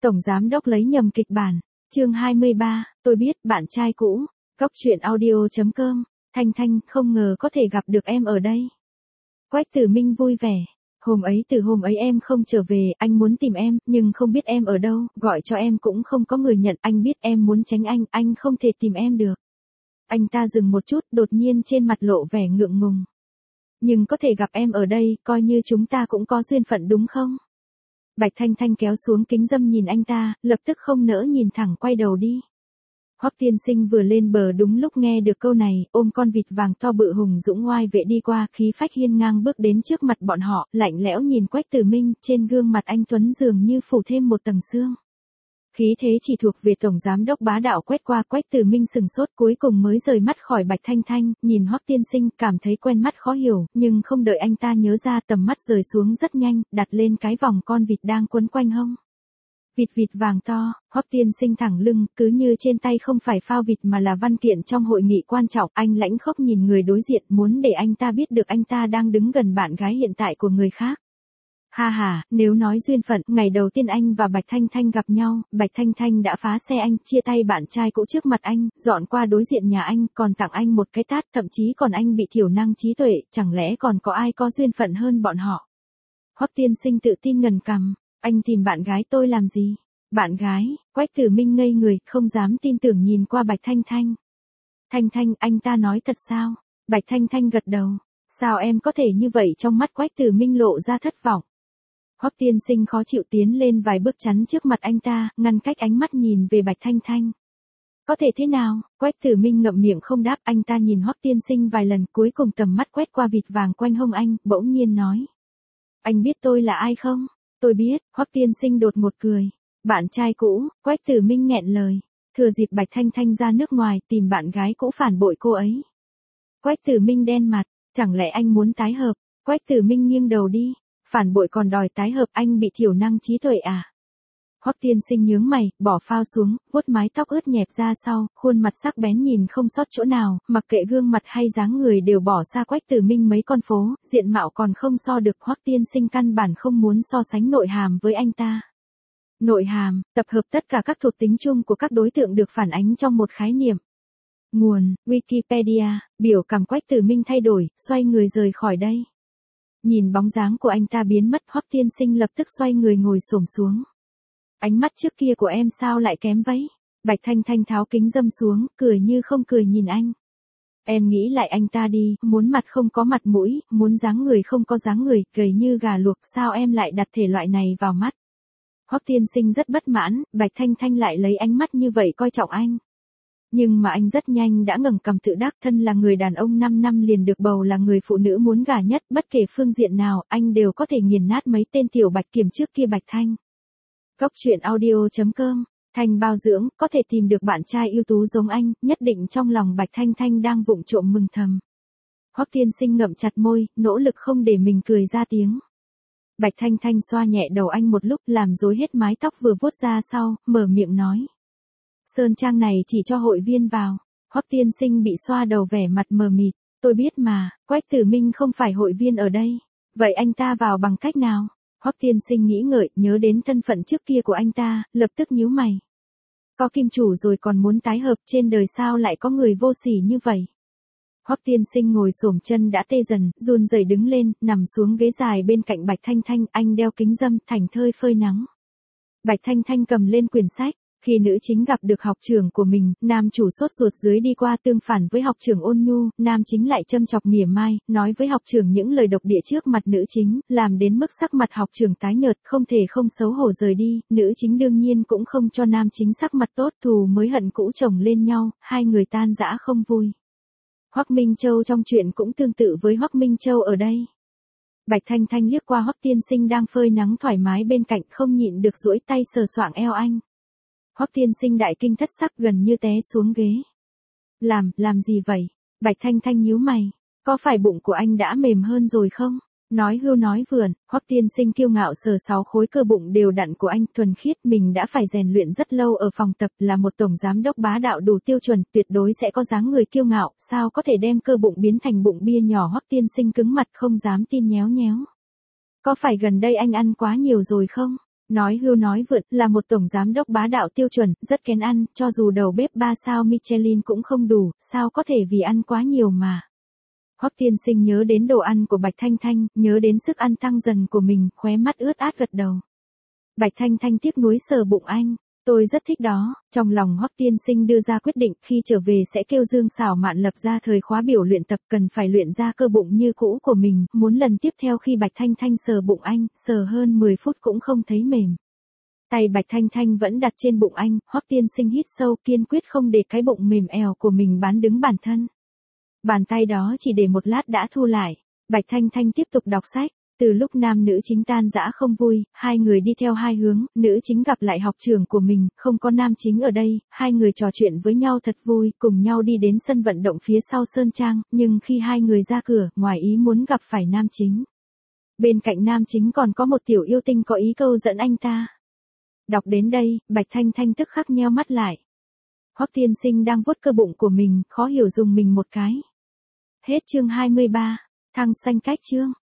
Tổng giám đốc lấy nhầm kịch bản. Chương 23, tôi biết, bạn trai cũ. Cóc truyện audio.com. Thanh Thanh, không ngờ có thể gặp được em ở đây. Quách Tử Minh vui vẻ. Từ hôm ấy em không trở về, anh muốn tìm em, nhưng không biết em ở đâu, gọi cho em cũng không có người nhận, anh biết em muốn tránh anh không thể tìm em được. Anh ta dừng một chút, đột nhiên trên mặt lộ vẻ ngượng ngùng. Nhưng có thể gặp em ở đây, coi như chúng ta cũng có duyên phận đúng không? Bạch Thanh Thanh kéo xuống kính dâm nhìn anh ta, lập tức không nỡ nhìn thẳng quay đầu đi. Hoắc tiên sinh vừa lên bờ đúng lúc nghe được câu này, ôm con vịt vàng to bự hùng dũng oai vệ đi qua, khí phách hiên ngang bước đến trước mặt bọn họ, lạnh lẽo nhìn Quách Tử Minh, trên gương mặt anh tuấn dường như phủ thêm một tầng sương. Khí thế chỉ thuộc về tổng giám đốc bá đạo quét qua. Quách Tử Minh sừng sốt, cuối cùng mới rời mắt khỏi Bạch Thanh Thanh, nhìn Hoắc tiên sinh, cảm thấy quen mắt khó hiểu, nhưng không đợi anh ta nhớ ra, tầm mắt rời xuống rất nhanh, đặt lên cái vòng con vịt đang quấn quanh hông. Vịt vàng to. Hoắc tiên sinh thẳng lưng, cứ như trên tay không phải phao vịt mà là văn kiện trong hội nghị quan trọng, anh lãnh khốc nhìn người đối diện, muốn để anh ta biết được anh ta đang đứng gần bạn gái hiện tại của người khác. Ha ha, nếu nói duyên phận, ngày đầu tiên anh và Bạch Thanh Thanh gặp nhau, Bạch Thanh Thanh đã phá xe anh, chia tay bạn trai cũ trước mặt anh, dọn qua đối diện nhà anh, còn tặng anh một cái tát, thậm chí còn anh bị thiểu năng trí tuệ, chẳng lẽ còn có ai có duyên phận hơn bọn họ? Hoắc tiên sinh tự tin ngần cằm, anh tìm bạn gái tôi làm gì? Bạn gái? Quách Tử Minh ngây người, không dám tin tưởng nhìn qua Bạch Thanh Thanh. Thanh Thanh, anh ta nói thật sao? Bạch Thanh Thanh gật đầu. Sao em có thể như vậy? Trong mắt Quách Tử Minh lộ ra thất vọng. Hoắc tiên sinh khó chịu tiến lên vài bước chắn trước mặt anh ta, ngăn cách ánh mắt nhìn về Bạch Thanh Thanh. Có thể thế nào? Quách Tử Minh ngậm miệng không đáp, anh ta nhìn Hoắc tiên sinh vài lần, cuối cùng tầm mắt quét qua vịt vàng quanh hông anh, bỗng nhiên nói. Anh biết tôi là ai không? Tôi biết. Hoắc tiên sinh đột ngột cười. Bạn trai cũ. Quách Tử Minh nghẹn lời. Thừa dịp Bạch Thanh Thanh ra nước ngoài, tìm bạn gái cũ phản bội cô ấy. Quách Tử Minh đen mặt. Chẳng lẽ anh muốn tái hợp? Quách Tử Minh nghiêng đầu đi. Phản bội còn đòi tái hợp, anh bị thiểu năng trí tuệ à? Hoắc tiên sinh nhướng mày, bỏ phao xuống, vuốt mái tóc ướt nhẹp ra sau, khuôn mặt sắc bén nhìn không sót chỗ nào, mặc kệ gương mặt hay dáng người đều bỏ xa Quách Tử Minh mấy con phố, diện mạo còn không so được. Hoắc tiên sinh căn bản không muốn so sánh nội hàm với anh ta. Nội hàm, tập hợp tất cả các thuộc tính chung của các đối tượng được phản ánh trong một khái niệm. Nguồn, Wikipedia. Biểu cảm Quách Tử Minh thay đổi, xoay người rời khỏi đây. Nhìn bóng dáng của anh ta biến mất, Hoắc tiên sinh lập tức xoay người ngồi xổm xuống. Ánh mắt trước kia của em sao lại kém vậy? Bạch Thanh Thanh tháo kính dâm xuống, cười như không cười nhìn anh. Em nghĩ lại anh ta đi, muốn mặt không có mặt mũi, muốn dáng người không có dáng người, gầy như gà luộc, sao em lại đặt thể loại này vào mắt? Hoắc tiên sinh rất bất mãn, Bạch Thanh Thanh lại lấy ánh mắt như vậy coi trọng anh. Nhưng mà anh rất nhanh đã ngẩng cằm tự đắc, thân là người đàn ông 5 năm liền được bầu là người phụ nữ muốn gả nhất, bất kể phương diện nào, anh đều có thể nghiền nát mấy tên tiểu Bạch Kiểm trước kia. Bạch Thanh. Cóc truyện audio.com. Thanh bao dưỡng, có thể tìm được bạn trai ưu tú giống anh, nhất định trong lòng Bạch Thanh Thanh đang vụng trộm mừng thầm. Hoắc tiên sinh ngậm chặt môi, nỗ lực không để mình cười ra tiếng. Bạch Thanh Thanh xoa nhẹ đầu anh một lúc, làm rối hết mái tóc vừa vuốt ra sau, mở miệng nói. Sơn trang này chỉ cho hội viên vào. Hoắc tiên sinh bị xoa đầu vẻ mặt mờ mịt. Tôi biết mà, Quách Tử Minh không phải hội viên ở đây. Vậy anh ta vào bằng cách nào? Hoắc tiên sinh nghĩ ngợi, nhớ đến thân phận trước kia của anh ta, lập tức nhíu mày. Có kim chủ rồi còn muốn tái hợp, trên đời sao lại có người vô sỉ như vậy? Hoắc tiên sinh ngồi xổm chân đã tê dần, run rẩy đứng lên, nằm xuống ghế dài bên cạnh Bạch Thanh Thanh, anh đeo kính dâm, thảnh thơi phơi nắng. Bạch Thanh Thanh cầm lên quyển sách. Khi nữ chính gặp được học trưởng của mình, nam chủ sốt ruột dưới đi qua tương phản với học trưởng ôn nhu, nam chính lại châm chọc mỉa mai, nói với học trưởng những lời độc địa trước mặt nữ chính, làm đến mức sắc mặt học trưởng tái nhợt, không thể không xấu hổ rời đi, nữ chính đương nhiên cũng không cho nam chính sắc mặt tốt, thù mới hận cũ chồng lên nhau, hai người tan rã không vui. Hoắc Minh Châu trong chuyện cũng tương tự với Hoắc Minh Châu ở đây. Bạch Thanh Thanh liếc qua Hoắc tiên sinh đang phơi nắng thoải mái bên cạnh, không nhịn được duỗi tay sờ soạng eo anh. Hoắc tiên sinh đại kinh thất sắc, gần như té xuống ghế. Làm gì vậy? Bạch Thanh Thanh nhíu mày. Có phải bụng của anh đã mềm hơn rồi không? Nói hưu nói vượn, Hoắc tiên sinh kiêu ngạo sờ 6 khối cơ bụng đều đặn của anh, thuần khiết, mình đã phải rèn luyện rất lâu ở phòng tập, là một tổng giám đốc bá đạo đủ tiêu chuẩn, tuyệt đối sẽ có dáng người kiêu ngạo, sao có thể đem cơ bụng biến thành bụng bia nhỏ? Hoắc tiên sinh cứng mặt không dám tin, nhéo nhéo. Có phải gần đây anh ăn quá nhiều rồi không? Nói hưu nói vượt, là một tổng giám đốc bá đạo tiêu chuẩn, rất kén ăn, cho dù đầu bếp 3 sao Michelin cũng không đủ, sao có thể vì ăn quá nhiều mà. Hoắc tiên sinh nhớ đến đồ ăn của Bạch Thanh Thanh, nhớ đến sức ăn tăng dần của mình, khóe mắt ướt át gật đầu. Bạch Thanh Thanh tiếc nuối sờ bụng anh. Tôi rất thích đó, trong lòng Hoắc tiên sinh đưa ra quyết định khi trở về sẽ kêu Dương Sảo Mạn lập ra thời khóa biểu luyện tập cần phải luyện ra cơ bụng như cũ của mình, muốn lần tiếp theo khi Bạch Thanh Thanh sờ bụng anh, sờ hơn 10 phút cũng không thấy mềm. Tay Bạch Thanh Thanh vẫn đặt trên bụng anh, Hoắc tiên sinh hít sâu kiên quyết không để cái bụng mềm ẻo của mình bán đứng bản thân. Bàn tay đó chỉ để một lát đã thu lại, Bạch Thanh Thanh tiếp tục đọc sách. Từ lúc nam nữ chính tan rã không vui, hai người đi theo hai hướng, nữ chính gặp lại học trưởng của mình, không có nam chính ở đây, hai người trò chuyện với nhau thật vui, cùng nhau đi đến sân vận động phía sau Sơn Trang, nhưng khi hai người ra cửa, ngoài ý muốn gặp phải nam chính. Bên cạnh nam chính còn có một tiểu yêu tinh có ý câu dẫn anh ta. Đọc đến đây, Bạch Thanh Thanh tức khắc nheo mắt lại. Hoắc tiên sinh đang vuốt cơ bụng của mình, khó hiểu dùng mình một cái. Hết chương 23, thăng xanh cách chương.